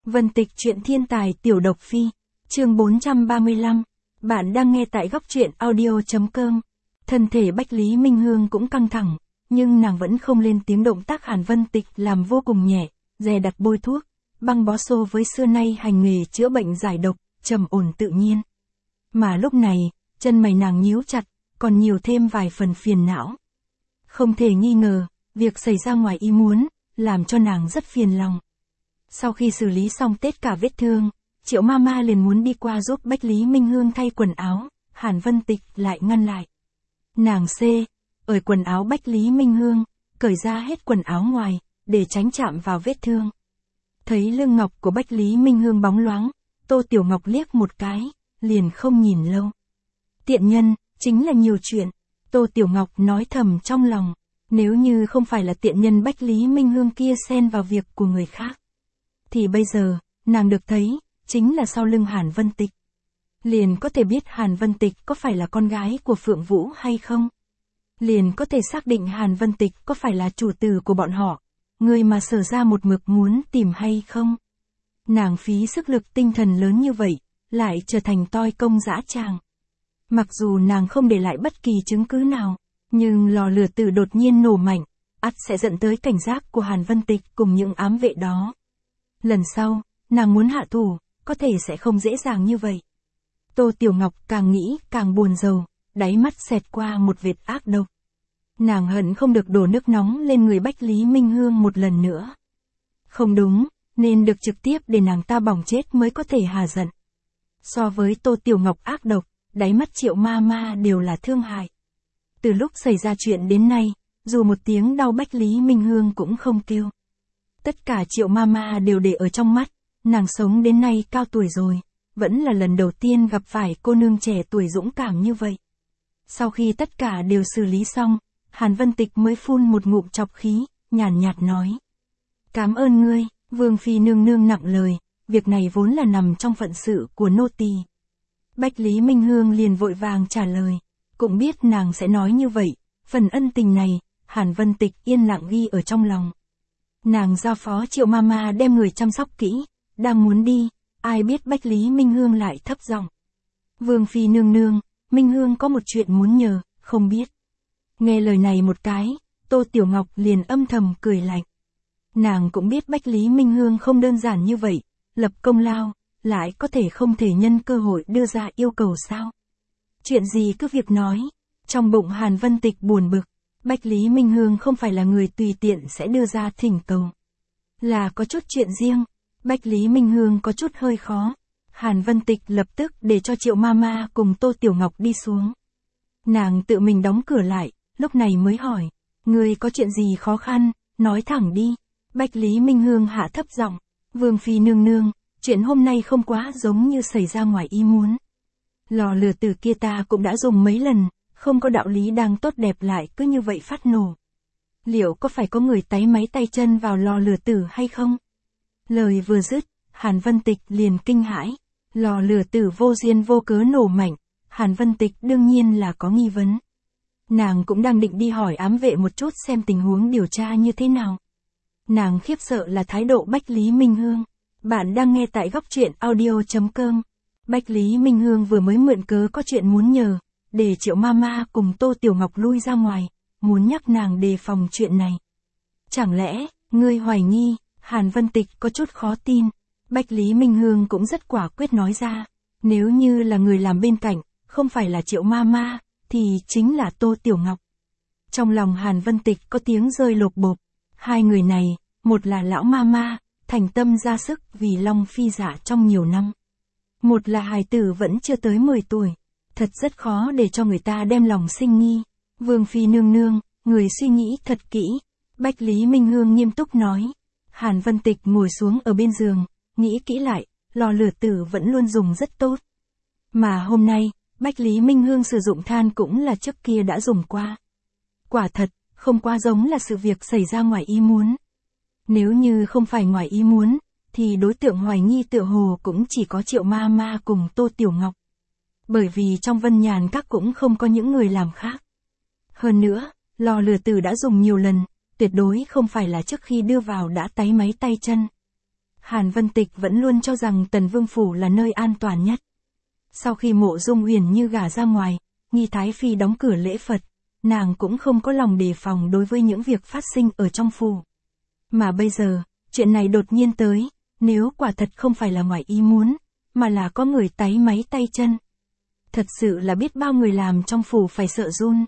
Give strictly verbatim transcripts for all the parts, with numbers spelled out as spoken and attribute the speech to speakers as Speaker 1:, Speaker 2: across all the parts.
Speaker 1: Vân Tịch truyện thiên tài tiểu độc phi, chương bốn trăm ba mươi lăm. Bạn đang nghe tại góc truyện audio.com. Thân thể Bách Lý Minh Hương cũng căng thẳng, nhưng nàng vẫn không lên tiếng. Động tác Hàn Vân Tịch làm vô cùng nhẹ, dè đặt bôi thuốc, băng bó xô với xưa nay hành nghề chữa bệnh giải độc, trầm ổn tự nhiên. Mà lúc này, chân mày nàng nhíu chặt, còn nhiều thêm vài phần phiền não. Không thể nghi ngờ, việc xảy ra ngoài ý muốn, làm cho nàng rất phiền lòng. Sau khi xử lý xong tất cả vết thương, Triệu Mama liền muốn đi qua giúp Bách Lý Minh Hương thay quần áo, Hàn Vân Tịch lại ngăn lại. Nàng xê, ở quần áo Bách Lý Minh Hương, cởi ra hết quần áo ngoài, để tránh chạm vào vết thương. Thấy lưng ngọc của Bách Lý Minh Hương bóng loáng, Tô Tiểu Ngọc liếc một cái, liền không nhìn lâu. Tiện nhân, chính là nhiều chuyện, Tô Tiểu Ngọc nói thầm trong lòng, nếu như không phải là tiện nhân Bách Lý Minh Hương kia xen vào việc của người khác, thì bây giờ, nàng được thấy, chính là sau lưng Hàn Vân Tịch. Liền có thể biết Hàn Vân Tịch có phải là con gái của Phượng Vũ hay không. Liền có thể xác định Hàn Vân Tịch có phải là chủ tử của bọn họ, người mà Sở ra một mực muốn tìm hay không. Nàng phí sức lực tinh thần lớn như vậy, lại trở thành toi công dã tràng. Mặc dù nàng không để lại bất kỳ chứng cứ nào, nhưng lò lửa tử đột nhiên nổ mạnh, ắt sẽ dẫn tới cảnh giác của Hàn Vân Tịch cùng những ám vệ đó. Lần sau, nàng muốn hạ thủ, có thể sẽ không dễ dàng như vậy. Tô Tiểu Ngọc càng nghĩ càng buồn rầu, đáy mắt xẹt qua một vệt ác độc. Nàng hận không được đổ nước nóng lên người Bách Lý Minh Hương một lần nữa. Không đúng, nên được trực tiếp để nàng ta bỏng chết mới có thể hà giận. So với Tô Tiểu Ngọc ác độc, đáy mắt Triệu Mama đều là thương hại. Từ lúc xảy ra chuyện đến nay, dù một tiếng đau Bách Lý Minh Hương cũng không kêu. Tất cả Triệu Mama đều để ở trong mắt, nàng sống đến nay cao tuổi rồi, vẫn là lần đầu tiên gặp phải cô nương trẻ tuổi dũng cảm như vậy. Sau khi tất cả đều xử lý xong, Hàn Vân Tịch mới phun một ngụm chọc khí, nhàn nhạt, nhạt nói. Cảm ơn ngươi, Vương Phi nương nương nặng lời, việc này vốn là nằm trong phận sự của nô tỳ. Bách Lý Minh Hương liền vội vàng trả lời, cũng biết nàng sẽ nói như vậy, phần ân tình này, Hàn Vân Tịch yên lặng ghi ở trong lòng. Nàng giao phó Triệu Mama đem người chăm sóc kỹ, đang muốn đi, ai biết Bách Lý Minh Hương lại thấp giọng. Vương Phi nương nương, Minh Hương có một chuyện muốn nhờ, không biết. Nghe lời này một cái, Tô Tiểu Ngọc liền âm thầm cười lạnh. Nàng cũng biết Bách Lý Minh Hương không đơn giản như vậy, lập công lao, lại có thể không thể nhân cơ hội đưa ra yêu cầu sao. Chuyện gì cứ việc nói, trong bụng Hàn Vân Tịch buồn bực. Bách Lý Minh Hương không phải là người tùy tiện sẽ đưa ra thỉnh cầu. Là có chút chuyện riêng, Bách Lý Minh Hương có chút hơi khó. Hàn Vân Tịch lập tức để cho Triệu Mama cùng Tô Tiểu Ngọc đi xuống. Nàng tự mình đóng cửa lại, lúc này mới hỏi, người có chuyện gì khó khăn, nói thẳng đi. Bách Lý Minh Hương hạ thấp giọng, Vương Phi nương nương, chuyện hôm nay không quá giống như xảy ra ngoài ý muốn. Lò lửa tử kia ta cũng đã dùng mấy lần. Không có đạo lý đang tốt đẹp lại cứ như vậy phát nổ. Liệu có phải có người táy máy tay chân vào lò lửa tử hay không? Lời vừa dứt, Hàn Vân Tịch liền kinh hãi. Lò lửa tử vô duyên vô cớ nổ mạnh, Hàn Vân Tịch đương nhiên là có nghi vấn. Nàng cũng đang định đi hỏi ám vệ một chút xem tình huống điều tra như thế nào. Nàng khiếp sợ là thái độ Bách Lý Minh Hương. Bạn đang nghe tại góc truyện audio.com. Bách Lý Minh Hương vừa mới mượn cớ có chuyện muốn nhờ. Để Triệu Mama cùng Tô Tiểu Ngọc lui ra ngoài, muốn nhắc nàng đề phòng chuyện này. Chẳng lẽ, ngươi hoài nghi, Hàn Vân Tịch có chút khó tin. Bách Lý Minh Hương cũng rất quả quyết nói ra, nếu như là người làm bên cạnh, không phải là Triệu Mama, thì chính là Tô Tiểu Ngọc. Trong lòng Hàn Vân Tịch có tiếng rơi lột bột. Hai người này, một là lão Mama, thành tâm ra sức vì Long Phi dạ trong nhiều năm. Một là hài tử vẫn chưa tới mười tuổi. Thật rất khó để cho người ta đem lòng sinh nghi. Vương Phi nương nương, người suy nghĩ thật kỹ. Bách Lý Minh Hương nghiêm túc nói. Hàn Vân Tịch ngồi xuống ở bên giường, nghĩ kỹ lại, lò lửa tử vẫn luôn dùng rất tốt. Mà hôm nay, Bách Lý Minh Hương sử dụng than cũng là trước kia đã dùng qua. Quả thật, không quá giống là sự việc xảy ra ngoài ý muốn. Nếu như không phải ngoài ý muốn, thì đối tượng hoài nghi tựa hồ cũng chỉ có Triệu Mama cùng Tô Tiểu Ngọc. Bởi vì trong Vân Nhàn Các cũng không có những người làm khác. Hơn nữa, lò lửa tử đã dùng nhiều lần, tuyệt đối không phải là trước khi đưa vào đã táy máy tay chân. Hàn Vân Tịch vẫn luôn cho rằng Tần Vương Phủ là nơi an toàn nhất. Sau khi Mộ Dung Huyền Như gả ra ngoài, Nghi Thái Phi đóng cửa lễ Phật, nàng cũng không có lòng đề phòng đối với những việc phát sinh ở trong phủ. Mà bây giờ, chuyện này đột nhiên tới, nếu quả thật không phải là ngoài ý muốn, mà là có người táy máy tay chân. Thật sự là biết bao người làm trong phủ phải sợ run.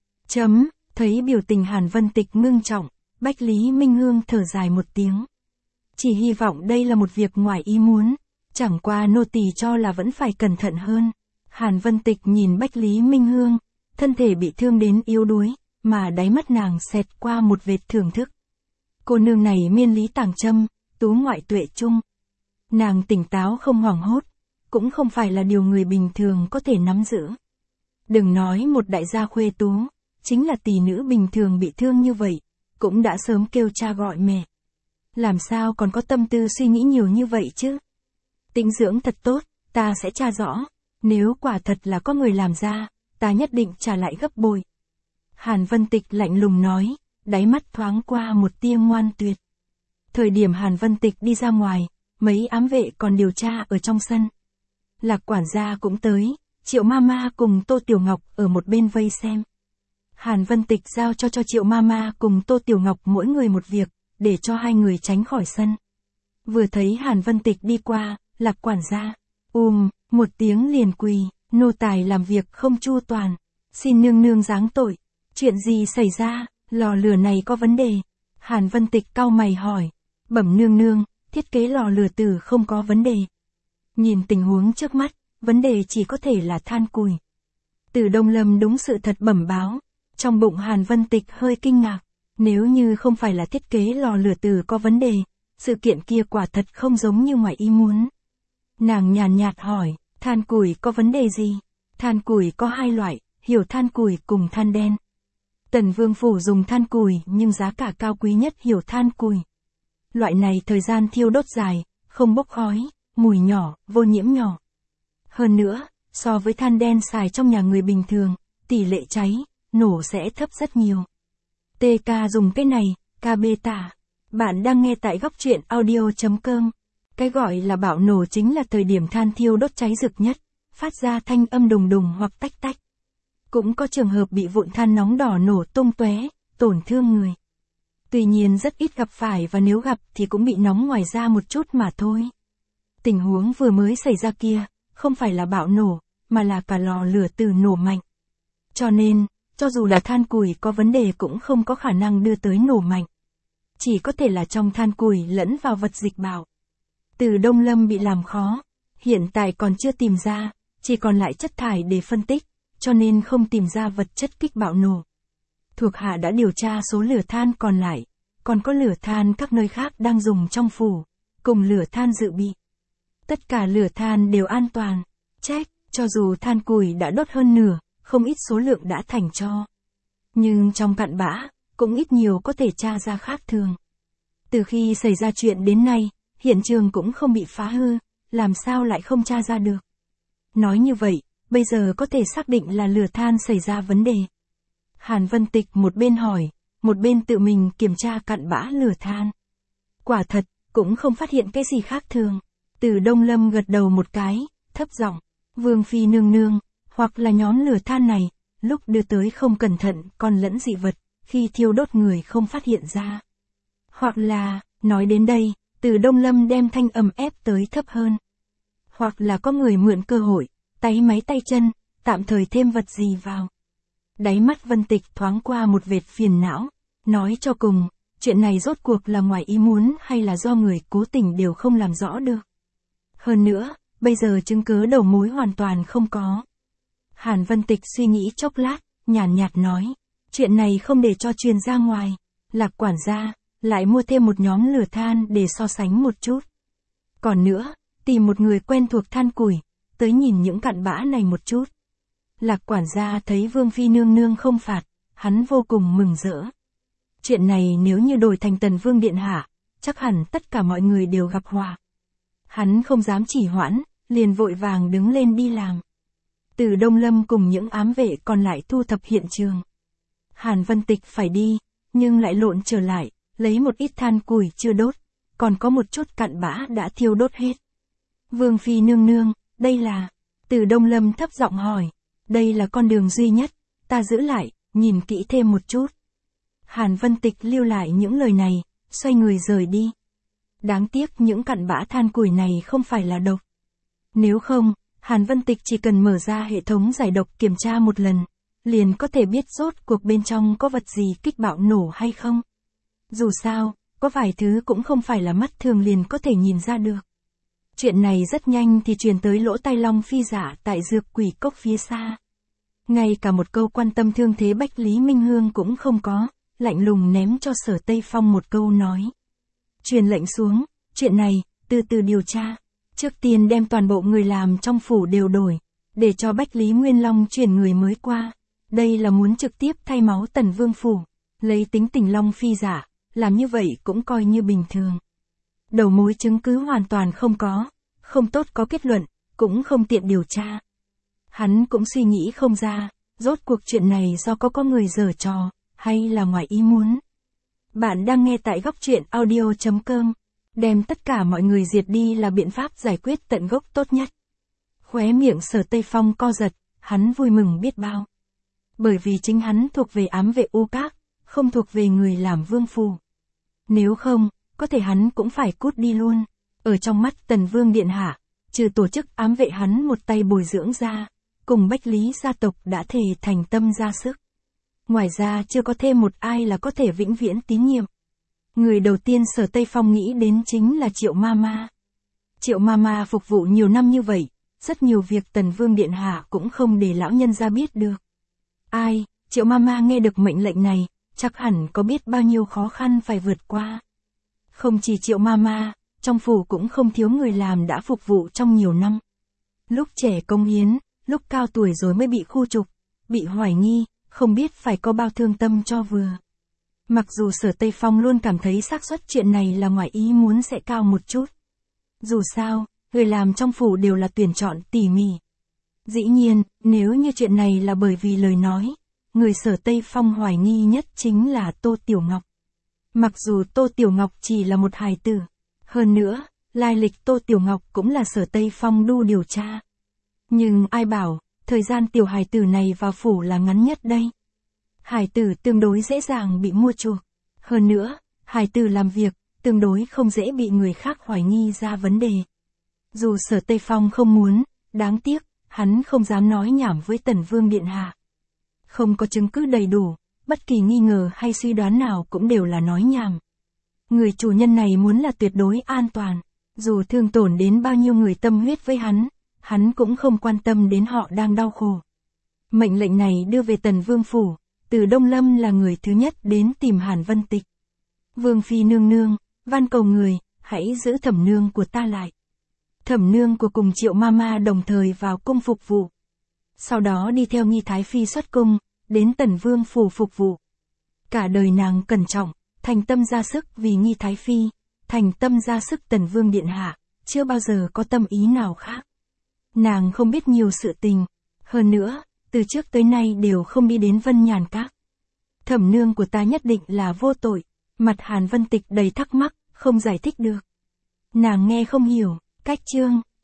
Speaker 1: Chấm, thấy biểu tình Hàn Vân Tịch ngưng trọng, Bách Lý Minh Hương thở dài một tiếng. Chỉ hy vọng đây là một việc ngoài ý muốn, chẳng qua nô tỳ cho là vẫn phải cẩn thận hơn. Hàn Vân Tịch nhìn Bách Lý Minh Hương, thân thể bị thương đến yếu đuối, mà đáy mắt nàng xẹt qua một vệt thưởng thức. Cô nương này miên lý tàng châm, tú ngoại tuệ trung. Nàng tỉnh táo không hoảng hốt, cũng không phải là điều người bình thường có thể nắm giữ. Đừng nói một đại gia khuê tú, chính là tỷ nữ bình thường bị thương như vậy, cũng đã sớm kêu cha gọi mẹ. Làm sao còn có tâm tư suy nghĩ nhiều như vậy chứ? Tĩnh dưỡng thật tốt, ta sẽ tra rõ. Nếu quả thật là có người làm ra, ta nhất định trả lại gấp bội. Hàn Vân Tịch lạnh lùng nói, đáy mắt thoáng qua một tia ngoan tuyệt. Thời điểm Hàn Vân Tịch đi ra ngoài, mấy ám vệ còn điều tra ở trong sân. Lạc quản gia cũng tới, Triệu Mama cùng Tô Tiểu Ngọc ở một bên vây xem. Hàn Vân Tịch giao cho cho Triệu Mama cùng Tô Tiểu Ngọc mỗi người một việc, để cho hai người tránh khỏi sân. Vừa thấy Hàn Vân Tịch đi qua, Lạc quản gia, ùm, một tiếng liền quỳ, nô tài làm việc không chu toàn, xin nương nương giáng tội. Chuyện gì xảy ra, lò lửa này có vấn đề? Hàn Vân Tịch cau mày hỏi, bẩm nương nương, thiết kế lò lửa tử không có vấn đề. Nhìn tình huống trước mắt, vấn đề chỉ có thể là than củi. Từ Đông Lâm đúng sự thật bẩm báo, trong bụng Hàn Vân Tịch hơi kinh ngạc, nếu như không phải là thiết kế lò lửa tử có vấn đề, sự kiện kia quả thật không giống như ngoài ý muốn. Nàng nhàn nhạt hỏi, than củi có vấn đề gì? Than củi có hai loại, hiểu than củi cùng than đen. Tần Vương Phủ dùng than củi nhưng giá cả cao quý nhất hiểu than củi. Loại này thời gian thiêu đốt dài, không bốc khói, mùi nhỏ, vô nhiễm nhỏ. Hơn nữa, so với than đen xài trong nhà người bình thường, tỷ lệ cháy, nổ sẽ thấp rất nhiều. tê ca dùng cái này, ca bê tả. Bạn đang nghe tại góc truyện audio chấm com. Cái gọi là bạo nổ chính là thời điểm than thiêu đốt cháy rực nhất, phát ra thanh âm đùng đùng hoặc tách tách. Cũng có trường hợp bị vụn than nóng đỏ nổ tung tóe, tổn thương người. Tuy nhiên rất ít gặp phải và nếu gặp thì cũng bị nóng ngoài da một chút mà thôi. Tình huống vừa mới xảy ra kia, không phải là bạo nổ, mà là cả lò lửa từ nổ mạnh. Cho nên, cho dù là than củi có vấn đề cũng không có khả năng đưa tới nổ mạnh. Chỉ có thể là trong than củi lẫn vào vật dịch bạo. Từ Đông Lâm bị làm khó, hiện tại còn chưa tìm ra, chỉ còn lại chất thải để phân tích, cho nên không tìm ra vật chất kích bạo nổ. Thuộc hạ đã điều tra số lửa than còn lại, còn có lửa than các nơi khác đang dùng trong phủ, cùng lửa than dự bị. Tất cả lửa than đều an toàn, check, cho dù than củi đã đốt hơn nửa, không ít số lượng đã thành tro. Nhưng trong cặn bã, cũng ít nhiều có thể tra ra khác thường. Từ khi xảy ra chuyện đến nay, hiện trường cũng không bị phá hư, làm sao lại không tra ra được. Nói như vậy, bây giờ có thể xác định là lửa than xảy ra vấn đề. Hàn Vân Tịch một bên hỏi, một bên tự mình kiểm tra cặn bã lửa than. Quả thật, cũng không phát hiện cái gì khác thường. Từ Đông Lâm gật đầu một cái, thấp giọng, Vương Phi nương nương, hoặc là nhóm lửa than này, lúc đưa tới không cẩn thận còn lẫn dị vật, khi thiêu đốt người không phát hiện ra. Hoặc là, nói đến đây, Từ Đông Lâm đem thanh âm ép tới thấp hơn. Hoặc là có người mượn cơ hội, táy máy tay chân, tạm thời thêm vật gì vào. Đáy mắt Vân Tịch thoáng qua một vệt phiền não, nói cho cùng, chuyện này rốt cuộc là ngoài ý muốn hay là do người cố tình đều không làm rõ được. Hơn nữa, bây giờ chứng cứ đầu mối hoàn toàn không có. Hàn Vân Tịch suy nghĩ chốc lát, nhàn nhạt nói, chuyện này không để cho truyền ra ngoài. Lạc quản gia, lại mua thêm một nhóm lửa than để so sánh một chút. Còn nữa, tìm một người quen thuộc than củi, tới nhìn những cặn bã này một chút. Lạc quản gia thấy Vương Phi nương nương không phạt, hắn vô cùng mừng rỡ. Chuyện này nếu như đổi thành Tần Vương Điện Hạ, chắc hẳn tất cả mọi người đều gặp họa. Hắn không dám chỉ hoãn, liền vội vàng đứng lên đi làm. Từ Đông Lâm cùng những ám vệ còn lại thu thập hiện trường. Hàn Vân Tịch phải đi, nhưng lại lộn trở lại, lấy một ít than củi chưa đốt, còn có một chút cặn bã đã thiêu đốt hết. Vương phi nương nương, đây là... Từ Đông Lâm thấp giọng hỏi. Đây là con đường duy nhất, ta giữ lại, nhìn kỹ thêm một chút. Hàn Vân Tịch lưu lại những lời này, xoay người rời đi. Đáng tiếc những cặn bã than củi này không phải là độc. Nếu không, Hàn Vân Tịch chỉ cần mở ra hệ thống giải độc kiểm tra một lần, liền có thể biết rốt cuộc bên trong có vật gì kích bạo nổ hay không. Dù sao, có vài thứ cũng không phải là mắt thường liền có thể nhìn ra được. Chuyện này rất nhanh thì truyền tới lỗ tai Long Phi Giả tại Dược Quỷ Cốc phía xa. Ngay cả một câu quan tâm thương thế Bách Lý Minh Hương cũng không có, lạnh lùng ném cho Sở Tây Phong một câu nói. Truyền lệnh xuống, chuyện này, từ từ điều tra. Trước tiên đem toàn bộ người làm trong phủ đều đổi, để cho Bách Lý Nguyên Long chuyển người mới qua. Đây là muốn trực tiếp thay máu Tần Vương phủ, lấy tính tình Long Phi Giả, làm như vậy cũng coi như bình thường. Đầu mối chứng cứ hoàn toàn không có, không tốt có kết luận, cũng không tiện điều tra. Hắn cũng suy nghĩ không ra, rốt cuộc chuyện này do có có người giở trò, hay là ngoài ý muốn. Bạn đang nghe tại góc truyện audio chấm com, đem tất cả mọi người diệt đi là biện pháp giải quyết tận gốc tốt nhất. Khóe miệng Sở Tây Phong co giật, hắn vui mừng biết bao. Bởi vì chính hắn thuộc về ám vệ U Các, không thuộc về người làm vương phủ. Nếu không, có thể hắn cũng phải cút đi luôn. Ở trong mắt Tần Vương Điện Hạ, trừ tổ chức ám vệ hắn một tay bồi dưỡng ra, cùng Bách Lý gia tộc đã thề thành tâm ra sức. Ngoài ra chưa có thêm một ai là có thể vĩnh viễn tín nhiệm. Người đầu tiên Sở Tây Phong nghĩ đến chính là Triệu Mama. Triệu Mama phục vụ nhiều năm như vậy, rất nhiều việc Tần Vương Điện Hạ cũng không để lão nhân ra biết được. Ai, Triệu Mama nghe được mệnh lệnh này, chắc hẳn có biết bao nhiêu khó khăn phải vượt qua. Không chỉ Triệu Mama, trong phủ cũng không thiếu người làm đã phục vụ trong nhiều năm. Lúc trẻ công hiến, lúc cao tuổi rồi mới bị khu trục, bị hoài nghi, không biết phải có bao thương tâm cho vừa. Mặc dù Sở Tây Phong luôn cảm thấy xác suất chuyện này là ngoài ý muốn sẽ cao một chút. Dù sao, người làm trong phủ đều là tuyển chọn tỉ mỉ. Dĩ nhiên, nếu như chuyện này là bởi vì lời nói, người Sở Tây Phong hoài nghi nhất chính là Tô Tiểu Ngọc. Mặc dù Tô Tiểu Ngọc chỉ là một hài tử, hơn nữa, lai lịch Tô Tiểu Ngọc cũng là Sở Tây Phong đu điều tra. Nhưng ai bảo, thời gian tiểu hài tử này vào phủ là ngắn nhất đây. Hài tử tương đối dễ dàng bị mua chuộc. Hơn nữa, hài tử làm việc, tương đối không dễ bị người khác hoài nghi ra vấn đề. Dù Sở Tây Phong không muốn, đáng tiếc, hắn không dám nói nhảm với Tần Vương Điện Hạ. Không có chứng cứ đầy đủ, bất kỳ nghi ngờ hay suy đoán nào cũng đều là nói nhảm. Người chủ nhân này muốn là tuyệt đối an toàn, dù thương tổn đến bao nhiêu người tâm huyết với hắn, hắn cũng không quan tâm đến họ đang đau khổ. Mệnh lệnh này đưa về Tần Vương phủ, Từ Đông Lâm là người thứ nhất đến tìm Hàn Vân Tịch. Vương phi nương nương, van cầu người, hãy giữ Thẩm nương của ta lại. Thẩm nương của cùng Triệu Mama đồng thời vào cung phục vụ. Sau đó đi theo Nghi Thái Phi xuất cung, đến Tần Vương phủ phục vụ. Cả đời nàng cẩn trọng, thành tâm ra sức vì Nghi Thái Phi, thành tâm ra sức Tần Vương Điện Hạ, chưa bao giờ có tâm ý nào khác. Nàng không biết nhiều sự tình, hơn nữa, từ trước tới nay đều không đi đến Vân Nhàn Các. Thẩm nương của ta nhất định là vô tội, mặt Hàn Vân Tịch đầy thắc mắc, không giải thích được. Nàng nghe không hiểu, cách chương.